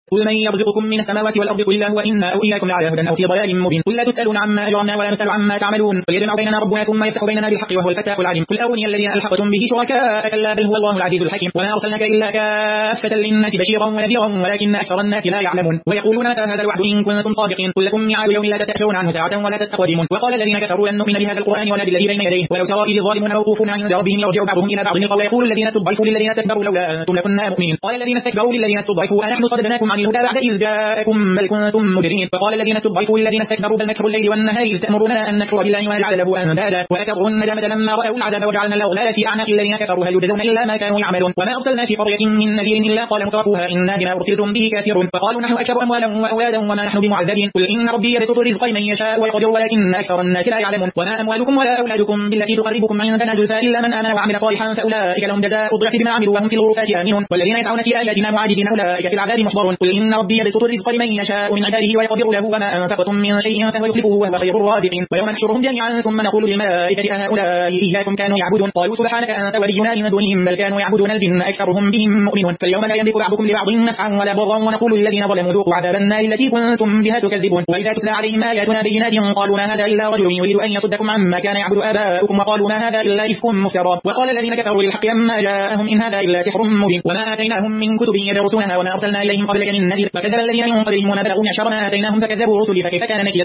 قل من يرزقكم من السماوات والأرض قل الله وإنا أو إياكم لعلى هدى أو في ضلال مبين قل لا تسألون عما أجرمنا ولا نسأل عما تعملون قل يجمع بيننا ربنا ثم يفتح بيننا بالحق وهو الفتاح العليم قل أروني الذين ألحقتم به شركاء كلا بل هو الله العزيز الحكيم وما أرسلناك إلا كافة للناس بشيرا ونذيرا ولكن أكثر الناس لا يعلمون ويقولون متى هذا الوعد إن كنتم صادقين قل لكم ميعاد يوم لا تتأخرون عنه ساعة ولا تستقدمون وقال الذين كفروا لن نؤمن بهذا القرآن ولا بالذي بين يديه ولو ترى إذ الظالمون موقوفون عند ربهم يرجع بعضهم إلى بعض القول يقول الذين استضعفوا للذين استكبروا لولا أنتم لكنا مؤمنين قال الذين استكبروا للذين استضعفوا أنحن صددناكم عن الهدى بعد إذ جاءكم بل كنتم مجرمين فقال الذين استضعفوا للذين استكبروا بل مكر الليل والنهار إذ تأمروننا أن نكفر بالله ونجعل له أندادا وأسروا الندامة لما رأوا العذاب وجعلنا الأغلال في أعناق الذين كفروا هل يجزون إلا ما كانوا يعملون وما أرسلنا في قرية من نذير إلا قال مترفوها إنا بما أرسلتم به كافرون فقالوا نحن أكثر أموالا وأولادا وما نحن بمعذبين قل إن ربي يبسط الرزق لمن يشاء ويقدر ولكن أكثر الناس لا يعلمون وما أموالكم ولا أولادكم بالتي تقربكم عندنا زلفى إلا من آمن وعمل صالحا فأولئك لهم جزاء الضعف بما عملوا وهم في الغرفات آمنون والذين يسعون في آياتنا معاجزين أولئك في العذاب محضرون قل إن ربي يبسط الرزق لمن يشاء من عباده ويقدر له وما أنفقتم من شيء فهو يخلفه وهو خير الرازقين ويوم نحشرهم جميعا ثم نقول للملائكة أهؤلاء إياكم كانوا يعبدون قالوا سبحانك أنت ولينا من دونهم بل كانوا يعبدون الجن أكثرهم بهم مؤمنون فاليوم لا يملك بعضكم لبعض نفعا ولا ضرا ونقول للذين ظلموا ذوقوا عذاب النار التي كنتم بها تكذبون وإذا تتلى عليهم آياتنا بينات قالوا ما هذا إلا رجل يريد أن يصدكم عما كان يعبد آباؤكم وقالوا ما هذا إلا إفك مفترى وقال الذين كفروا للحق لما جاءهم إن هذا إلا سحر مبين وما آتيناهم من كتب يدرسونها وما أرسلنا إليهم قبلك من نذير فكذب الذين من قبلهم وما بلغوا معشر ما آتيناهم فكذبوا رسلي فكيف كان نكير